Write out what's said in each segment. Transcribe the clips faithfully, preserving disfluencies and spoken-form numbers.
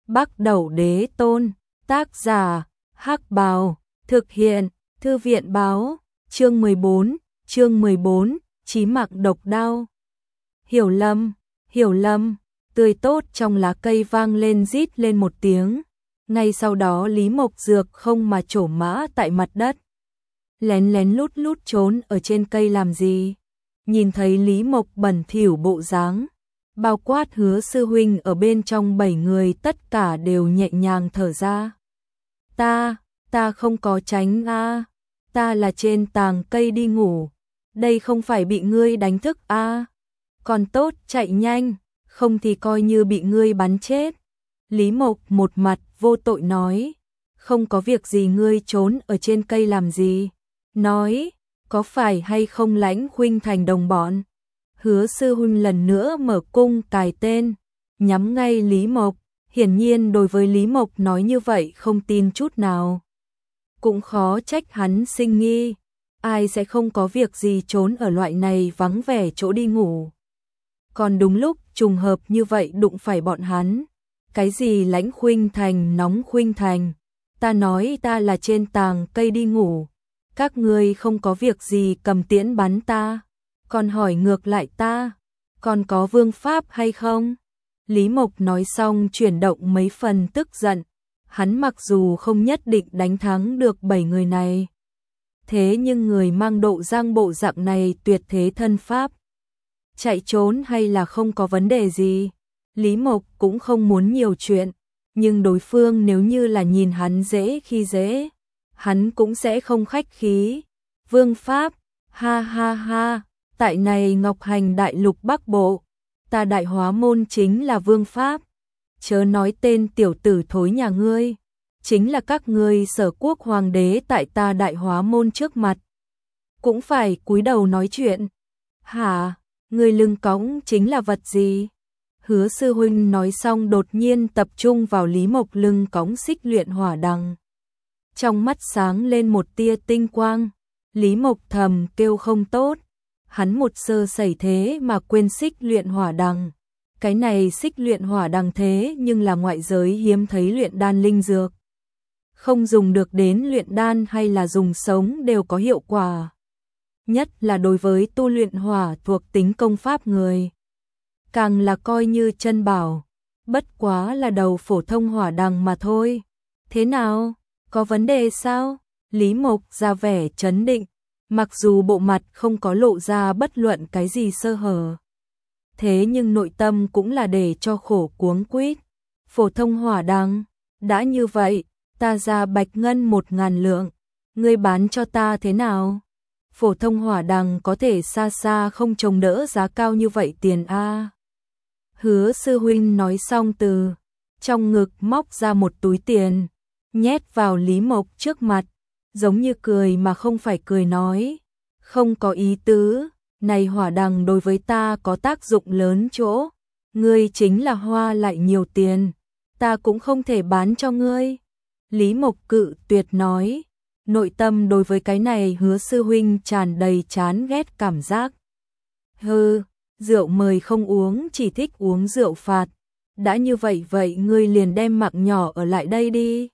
Bắc Đẩu Đế Tôn, tác giả, Hắc Bào, thực hiện, Thư viện báo, chương mười bốn, chương mười bốn, Chí Mặc Độc Đao. Hiểu lầm, hiểu lầm, tươi tốt trong lá cây vang lên rít lên một tiếng. Ngay sau đó Lý Mộc Dược không mà trổ mã tại mặt đất. Lén lén lút lút trốn ở trên cây làm gì? Nhìn thấy Lý Mộc bẩn thỉu bộ dáng, bao quát Hứa sư huynh ở bên trong bảy người tất cả đều nhẹ nhàng thở ra. Ta, ta không có tránh a, ta là trên tàng cây đi ngủ, đây không phải bị ngươi đánh thức a. Còn tốt chạy nhanh, không thì coi như bị ngươi bắn chết. Lý Mộc một mặt vô tội nói, không có việc gì ngươi trốn ở trên cây làm gì? Nói, có phải hay không Lãnh huynh thành đồng bọn? Hứa sư huynh lần nữa mở cung cài tên, nhắm ngay Lý Mộc, hiển nhiên đối với Lý Mộc nói như vậy không tin chút nào. Cũng khó trách hắn sinh nghi, ai sẽ không có việc gì trốn ở loại này vắng vẻ chỗ đi ngủ. Còn đúng lúc trùng hợp như vậy đụng phải bọn hắn. Cái gì Lãnh huynh thành nóng huynh thành, ta nói ta là trên tàng cây đi ngủ, các ngươi không có việc gì cầm tiễn bắn ta, còn hỏi ngược lại ta, còn có vương pháp hay không? Lý Mộc nói xong chuyển động mấy phần tức giận, hắn mặc dù không nhất định đánh thắng được bảy người này, thế nhưng người mang độ giang bộ dạng này tuyệt thế thân pháp, chạy trốn hay là không có vấn đề gì. Lý Mộc cũng không muốn nhiều chuyện, nhưng đối phương nếu như là nhìn hắn dễ khi dễ, hắn cũng sẽ không khách khí. Vương pháp, ha ha ha, tại này Ngọc Hành đại lục Bắc Bộ, ta Đại Hóa môn chính là vương pháp. Chớ nói tên tiểu tử thối nhà ngươi, chính là các ngươi Sở Quốc hoàng đế tại ta Đại Hóa môn trước mặt, cũng phải cúi đầu nói chuyện. Hả, ngươi lưng cõng chính là vật gì? Hứa sư huynh nói xong đột nhiên tập trung vào Lý Mộc lưng cõng xích luyện hỏa đằng. Trong mắt sáng lên một tia tinh quang, Lý Mộc thầm kêu không tốt, hắn một sơ sẩy thế mà quên xích luyện hỏa đằng. Cái này xích luyện hỏa đằng thế nhưng là ngoại giới hiếm thấy luyện đan linh dược. Không dùng được đến luyện đan hay là dùng sống đều có hiệu quả. Nhất là đối với tu luyện hỏa thuộc tính công pháp người. Càng là coi như chân bảo, bất quá là đầu phổ thông hỏa đằng mà thôi. Thế nào, có vấn đề sao? Lý Mộc ra vẻ trấn định, mặc dù bộ mặt không có lộ ra bất luận cái gì sơ hở. Thế nhưng nội tâm cũng là để cho khổ cuống quýt. Phổ thông hỏa đằng, đã như vậy, ta ra bạch ngân một ngàn lượng, ngươi bán cho ta thế nào? Phổ thông hỏa đằng có thể xa xa không trông đỡ giá cao như vậy tiền a. Hứa sư huynh nói xong từ trong ngực móc ra một túi tiền, nhét vào Lý Mộc trước mặt, giống như cười mà không phải cười nói, không có ý tứ, này hỏa đằng đối với ta có tác dụng lớn chỗ, ngươi chính là hoa lại nhiều tiền, ta cũng không thể bán cho ngươi. Lý Mộc cự tuyệt nói, nội tâm đối với cái này Hứa sư huynh tràn đầy chán ghét cảm giác. Hừ, rượu mời không uống, chỉ thích uống rượu phạt. Đã như vậy vậy ngươi liền đem mạng nhỏ ở lại đây đi.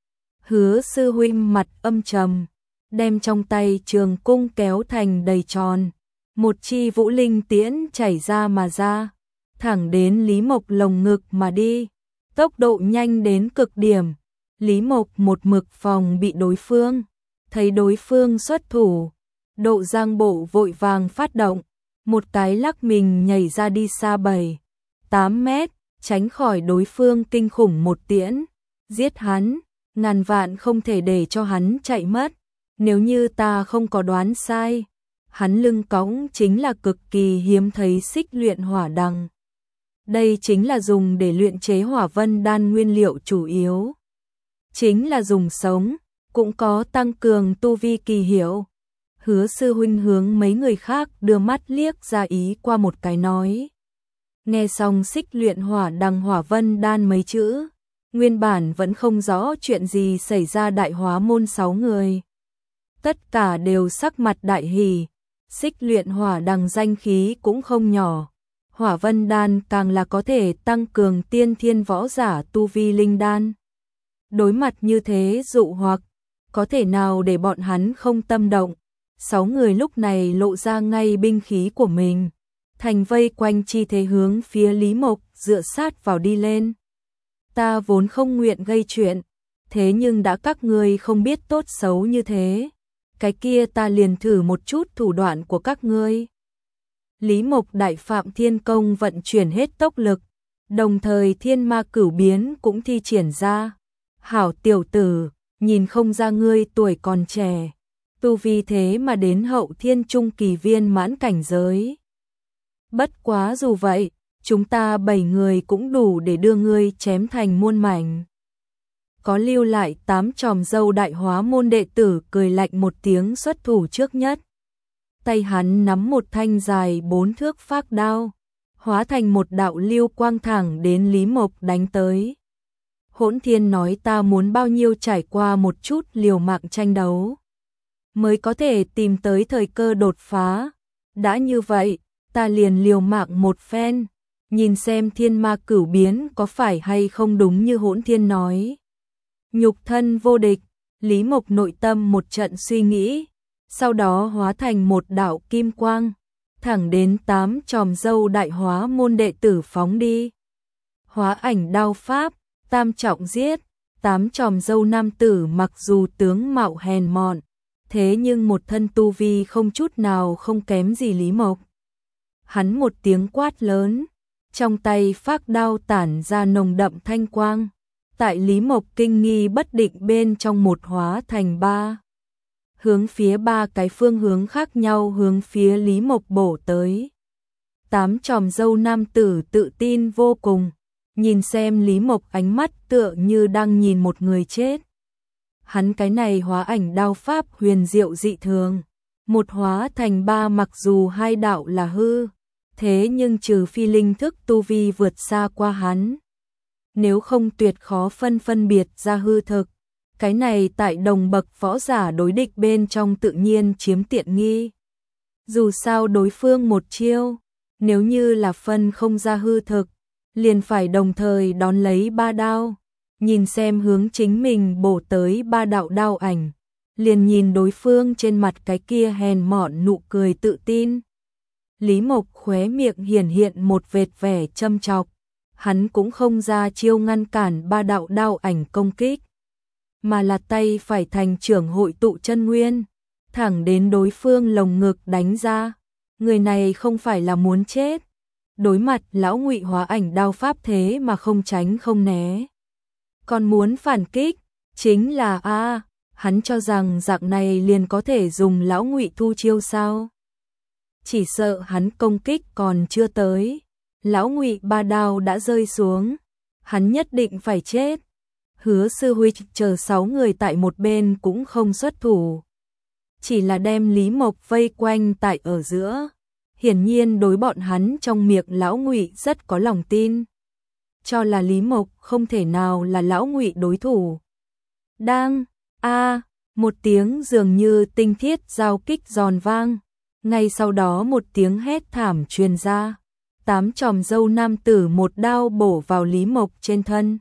Hứa sư huynh mặt âm trầm, đem trong tay trường cung kéo thành đầy tròn. Một chi vũ linh tiễn chảy ra mà ra, thẳng đến Lý Mộc lồng ngực mà đi. Tốc độ nhanh đến cực điểm. Lý Mộc một mực phòng bị đối phương. Thấy đối phương xuất thủ, Độ Giang Bộ vội vàng phát động. Một cái lắc mình nhảy ra đi xa bảy, tám mét, tránh khỏi đối phương kinh khủng một tiễn. Giết hắn, ngàn vạn không thể để cho hắn chạy mất. Nếu như ta không có đoán sai, hắn lưng cõng chính là cực kỳ hiếm thấy xích luyện hỏa đằng. Đây chính là dùng để luyện chế hỏa vân đan nguyên liệu chủ yếu. Chính là dùng sống, cũng có tăng cường tu vi kỳ hiệu. Hứa sư huynh hướng mấy người khác đưa mắt liếc ra ý qua một cái nói. Nghe xong xích luyện hỏa đằng hỏa vân đan mấy chữ, nguyên bản vẫn không rõ chuyện gì xảy ra Đại Hóa môn sáu người. Tất cả đều sắc mặt đại hỉ, xích luyện hỏa đằng danh khí cũng không nhỏ. Hỏa vân đan càng là có thể tăng cường tiên thiên võ giả tu vi linh đan. Đối mặt như thế dụ hoặc, có thể nào để bọn hắn không tâm động. Sáu người lúc này lộ ra ngay binh khí của mình, thành vây quanh chi thế hướng phía Lý Mộc dựa sát vào đi lên. Ta vốn không nguyện gây chuyện, thế nhưng đã các ngươi không biết tốt xấu như thế, cái kia ta liền thử một chút thủ đoạn của các ngươi. Lý Mộc đại phạm thiên công vận chuyển hết tốc lực, đồng thời thiên ma cửu biến cũng thi triển ra. Hảo tiểu tử, nhìn không ra ngươi tuổi còn trẻ, tu vi thế mà đến hậu thiên trung kỳ viên mãn cảnh giới. Bất quá dù vậy, chúng ta bảy người cũng đủ để đưa ngươi chém thành muôn mảnh. Có lưu lại tám tròm dâu đại hóa môn đệ tử cười lạnh một tiếng xuất thủ trước nhất. Tay hắn nắm một thanh dài bốn thước phác đao, hóa thành một đạo lưu quang thẳng đến Lý Mộc đánh tới. Hỗn Thiên nói ta muốn bao nhiêu trải qua một chút liều mạng tranh đấu, mới có thể tìm tới thời cơ đột phá. Đã như vậy, ta liền liều mạng một phen, nhìn xem thiên ma cửu biến có phải hay không đúng như Hỗn Thiên nói. Nhục thân vô địch, Lý Mộc nội tâm một trận suy nghĩ, sau đó hóa thành một đạo kim quang, thẳng đến tám tròm dâu đại hóa môn đệ tử phóng đi. Hóa ảnh đao pháp, tam trọng giết, tám tròm dâu nam tử mặc dù tướng mạo hèn mọn, thế nhưng một thân tu vi không chút nào không kém gì Lý Mộc. Hắn một tiếng quát lớn, trong tay phác đao tản ra nồng đậm thanh quang, tại Lý Mộc kinh nghi bất định bên trong một hóa thành ba. Hướng phía ba cái phương hướng khác nhau hướng phía Lý Mộc bổ tới. Tám tròm dâu nam tử tự tin vô cùng, nhìn xem Lý Mộc ánh mắt tựa như đang nhìn một người chết. Hắn cái này hóa ảnh đao pháp huyền diệu dị thường, một hóa thành ba mặc dù hai đạo là hư, thế nhưng trừ phi linh thức tu vi vượt xa qua hắn, nếu không tuyệt khó phân phân biệt ra hư thực. Cái này tại đồng bậc võ giả đối địch bên trong tự nhiên chiếm tiện nghi. Dù sao đối phương một chiêu, nếu như là phân không ra hư thực, liền phải đồng thời đón lấy ba đao, nhìn xem hướng chính mình bổ tới ba đạo đao ảnh, liền nhìn đối phương trên mặt cái kia hèn mọn nụ cười tự tin. Lý Mộc khóe miệng hiển hiện một vệt vẻ châm chọc, hắn cũng không ra chiêu ngăn cản ba đạo đao ảnh công kích, mà là tay phải thành trưởng hội tụ chân nguyên, thẳng đến đối phương lồng ngực đánh ra. Người này không phải là muốn chết, đối mặt lão Ngụy hóa ảnh đao pháp thế mà không tránh không né, còn muốn phản kích, chính là a à, hắn cho rằng dạng này liền có thể dùng lão Ngụy thu chiêu sao? Chỉ sợ hắn công kích còn chưa tới, lão Ngụy ba đao đã rơi xuống, hắn nhất định phải chết. Hứa sư huynh chờ sáu người tại một bên cũng không xuất thủ, chỉ là đem Lý Mộc vây quanh tại ở giữa. Hiển nhiên đối bọn hắn trong miệng lão Ngụy rất có lòng tin, cho là Lý Mộc không thể nào là lão Ngụy đối thủ. Đang, a, một tiếng dường như tinh thiết giao kích giòn vang, ngay sau đó một tiếng hét thảm truyền ra, tám tròm dâu nam tử một đao bổ vào Lý Mộc trên thân.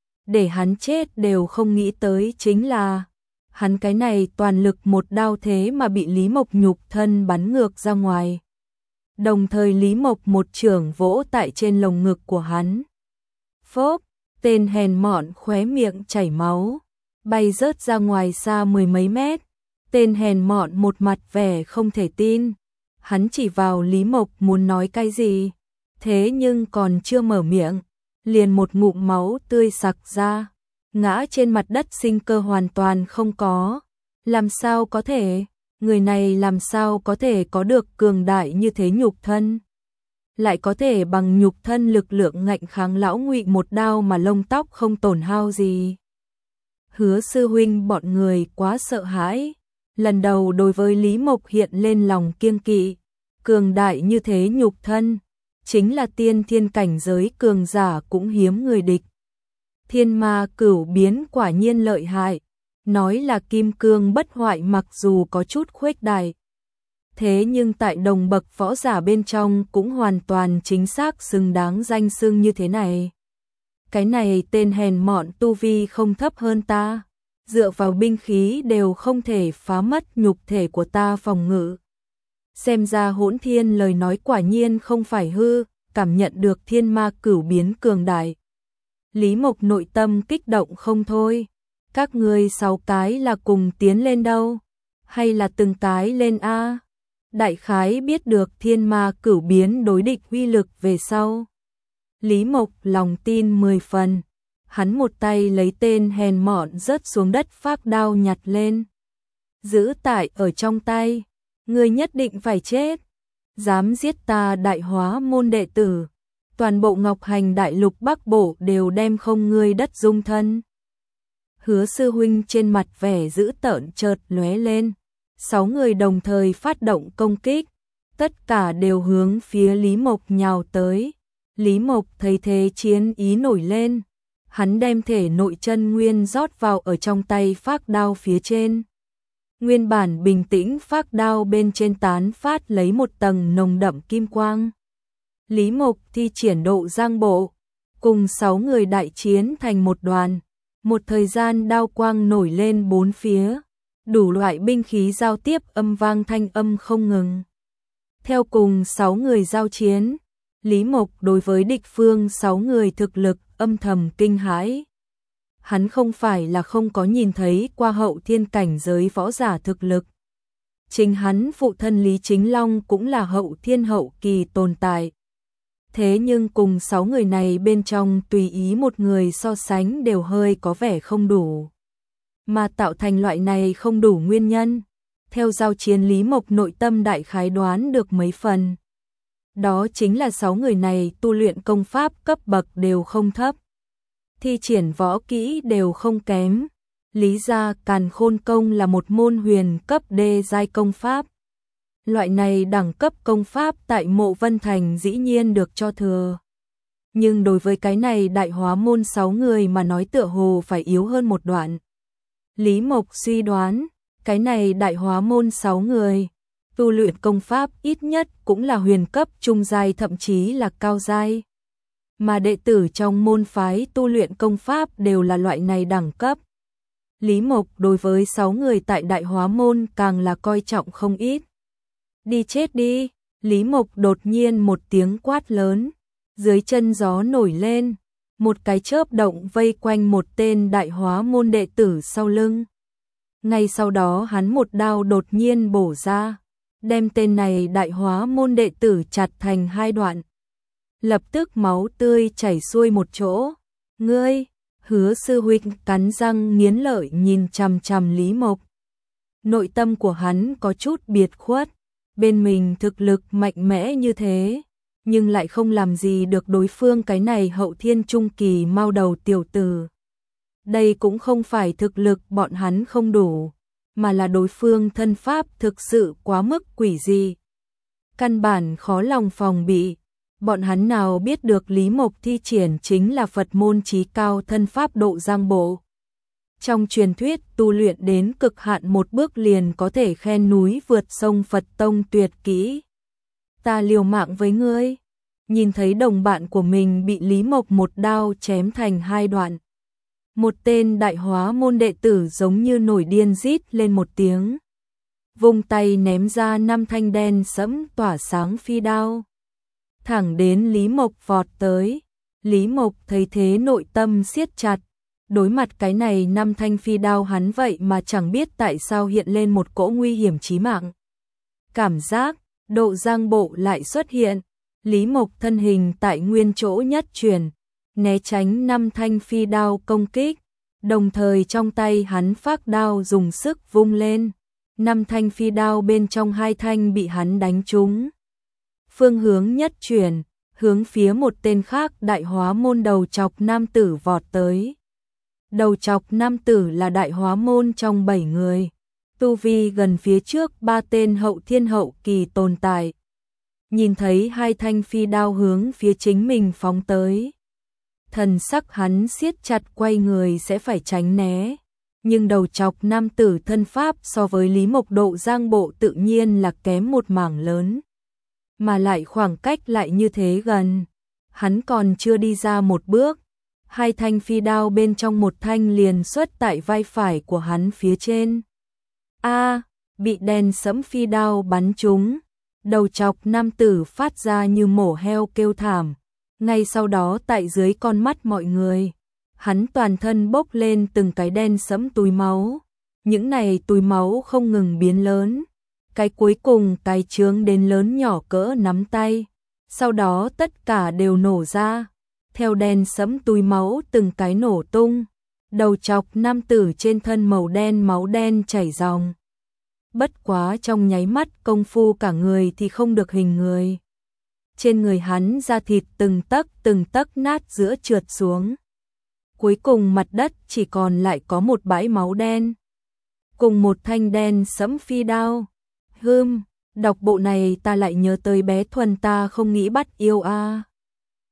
Để hắn chết đều không nghĩ tới chính là, hắn cái này toàn lực một đao thế mà bị Lý Mộc nhục thân bắn ngược ra ngoài. Đồng thời Lý Mộc một chưởng vỗ tại trên lồng ngực của hắn. Phốp, tên hèn mọn khóe miệng chảy máu, bay rớt ra ngoài xa mười mấy mét. Tên hèn mọn một mặt vẻ không thể tin, hắn chỉ vào Lý Mộc muốn nói cái gì, thế nhưng còn chưa mở miệng, liền một ngụm máu tươi sặc ra, ngã trên mặt đất sinh cơ hoàn toàn không có. Làm sao có thể, người này làm sao có thể có được cường đại như thế nhục thân, lại có thể bằng nhục thân lực lượng ngạnh kháng lão Ngụy một đao mà lông tóc không tổn hao gì. Hứa sư huynh bọn người quá sợ hãi, lần đầu đối với Lý Mộc hiện lên lòng kiêng kỵ. Cường đại như thế nhục thân, chính là tiên thiên cảnh giới cường giả cũng hiếm người địch. Thiên ma cửu biến quả nhiên lợi hại, nói là kim cương bất hoại mặc dù có chút khuếch đại, Thế nhưng tại đồng bậc võ giả bên trong cũng hoàn toàn chính xác xứng đáng danh xưng như thế này. Cái này tên hèn mọn tu vi không thấp hơn ta, dựa vào binh khí đều không thể phá mất nhục thể của ta phòng ngự. Xem ra Hỗn Thiên lời nói quả nhiên không phải hư, cảm nhận được thiên ma cửu biến cường đại. Lý Mộc nội tâm kích động không thôi. Các ngươi sáu cái là cùng tiến lên đâu? Hay là từng cái lên A? Đại khái biết được thiên ma cửu biến đối địch uy lực về sau. Lý Mộc lòng tin mười phần. Hắn một tay lấy tên hèn mọn rớt xuống đất phác đao nhặt lên. Giữ tại ở trong tay. Ngươi nhất định phải chết. Dám giết ta đại hóa môn đệ tử. Toàn bộ Ngọc Hành đại lục Bắc Bộ đều đem không ngươi đất dung thân. Hứa sư huynh trên mặt vẻ dữ tợn chợt lóe lên. Sáu người đồng thời phát động công kích. Tất cả đều hướng phía Lý Mộc nhào tới. Lý Mộc thấy thế chiến ý nổi lên. Hắn đem thể nội chân nguyên rót vào ở trong tay phác đao phía trên. Nguyên bản bình tĩnh phác đao bên trên tán phát lấy một tầng nồng đậm kim quang. Lý Mộc thi triển độ giang bộ, cùng sáu người đại chiến thành một đoàn. Một thời gian đao quang nổi lên bốn phía, đủ loại binh khí giao tiếp âm vang thanh âm không ngừng. Theo cùng sáu người giao chiến, Lý Mộc đối với địch phương sáu người thực lực âm thầm kinh hãi. Hắn không phải là không có nhìn thấy qua hậu thiên cảnh giới võ giả thực lực. Chính hắn phụ thân Lý Chính Long cũng là hậu thiên hậu kỳ tồn tại. Thế nhưng cùng sáu người này bên trong tùy ý một người so sánh đều hơi có vẻ không đủ. Mà tạo thành loại này không đủ nguyên nhân. Theo giao chiến Lý Mộc nội tâm đại khái đoán được mấy phần. Đó chính là sáu người này tu luyện công pháp cấp bậc đều không thấp. Thi triển võ kỹ đều không kém. Lý gia Càn Khôn Công là một môn huyền cấp đê giai công pháp. Loại này đẳng cấp công pháp tại Mộ Vân Thành dĩ nhiên được cho thừa. Nhưng đối với cái này đại hóa môn sáu người mà nói tựa hồ phải yếu hơn một đoạn. Lý Mộc suy đoán, cái này đại hóa môn sáu người, tu luyện công pháp ít nhất cũng là huyền cấp trung giai thậm chí là cao giai. Mà đệ tử trong môn phái tu luyện công pháp đều là loại này đẳng cấp. Lý Mộc đối với sáu người tại đại hóa môn càng là coi trọng không ít. Đi chết đi, Lý Mộc đột nhiên một tiếng quát lớn, dưới chân gió nổi lên, một cái chớp động vây quanh một tên đại hóa môn đệ tử sau lưng. Ngay sau đó hắn một đao đột nhiên bổ ra, đem tên này đại hóa môn đệ tử chặt thành hai đoạn. Lập tức máu tươi chảy xuôi một chỗ. Ngươi, Hứa sư huynh cắn răng nghiến lợi nhìn chằm chằm Lý Mộc. Nội tâm của hắn có chút biệt khuất, bên mình thực lực mạnh mẽ như thế, nhưng lại không làm gì được đối phương cái này hậu thiên trung kỳ mau đầu tiểu tử. Đây cũng không phải thực lực bọn hắn không đủ, mà là đối phương thân pháp thực sự quá mức quỷ dị. Căn bản khó lòng phòng bị. Bọn hắn nào biết được Lý Mộc thi triển chính là Phật môn chí cao thân pháp độ giang bộ. Trong truyền thuyết tu luyện đến cực hạn một bước liền có thể khen núi vượt sông Phật tông tuyệt kỹ. Ta liều mạng với ngươi. Nhìn thấy đồng bạn của mình bị Lý Mộc một đao chém thành hai đoạn. Một tên đại hóa môn đệ tử giống như nổi điên rít lên một tiếng. Vung tay ném ra năm thanh đen sẫm tỏa sáng phi đao. Thẳng đến Lý Mộc vọt tới. Lý Mộc thấy thế nội tâm siết chặt. Đối mặt cái này năm thanh phi đao hắn vậy mà chẳng biết tại sao hiện lên một cỗ nguy hiểm chí mạng. Cảm giác, độ giang bộ lại xuất hiện. Lý Mộc thân hình tại nguyên chỗ nhất chuyển, né tránh năm thanh phi đao công kích. Đồng thời trong tay hắn phác đao dùng sức vung lên. Năm thanh phi đao bên trong hai thanh bị hắn đánh trúng. Phương hướng nhất chuyển, hướng phía một tên khác đại hóa môn đầu chọc nam tử vọt tới. Đầu chọc nam tử là đại hóa môn trong bảy người. Tu vi gần phía trước ba tên hậu thiên hậu kỳ tồn tại. Nhìn thấy hai thanh phi đao hướng phía chính mình phóng tới. Thần sắc hắn siết chặt quay người sẽ phải tránh né. nhưng đầu chọc nam tử thân pháp so với Lý Mộc Độ Giang Bộ tự nhiên là kém một mảng lớn. Mà lại khoảng cách lại như thế gần. Hắn còn chưa đi ra một bước, hai thanh phi đao bên trong một thanh liền xuất tại vai phải của hắn phía trên. A, bị đèn sẫm phi đao bắn trúng, đầu chọc nam tử phát ra như mổ heo kêu thảm. Ngay sau đó tại dưới con mắt mọi người, hắn toàn thân bốc lên từng cái đen sẫm túi máu. Những này túi máu không ngừng biến lớn, cái cuối cùng cái trướng đến lớn nhỏ cỡ nắm tay, sau đó tất cả đều nổ ra. Theo đen sẫm túi máu từng cái nổ tung, đầu chọc nam tử trên thân màu đen máu đen chảy ròng. Bất quá trong nháy mắt công phu cả người thì không được hình người. Trên người hắn da thịt từng tấc từng tấc nát giữa trượt xuống. Cuối cùng mặt đất chỉ còn lại có một bãi máu đen, cùng một thanh đen sẫm phi đao. Hừm, đọc bộ này ta lại nhớ tới bé Thuần ta không nghĩ bắt yêu a. À.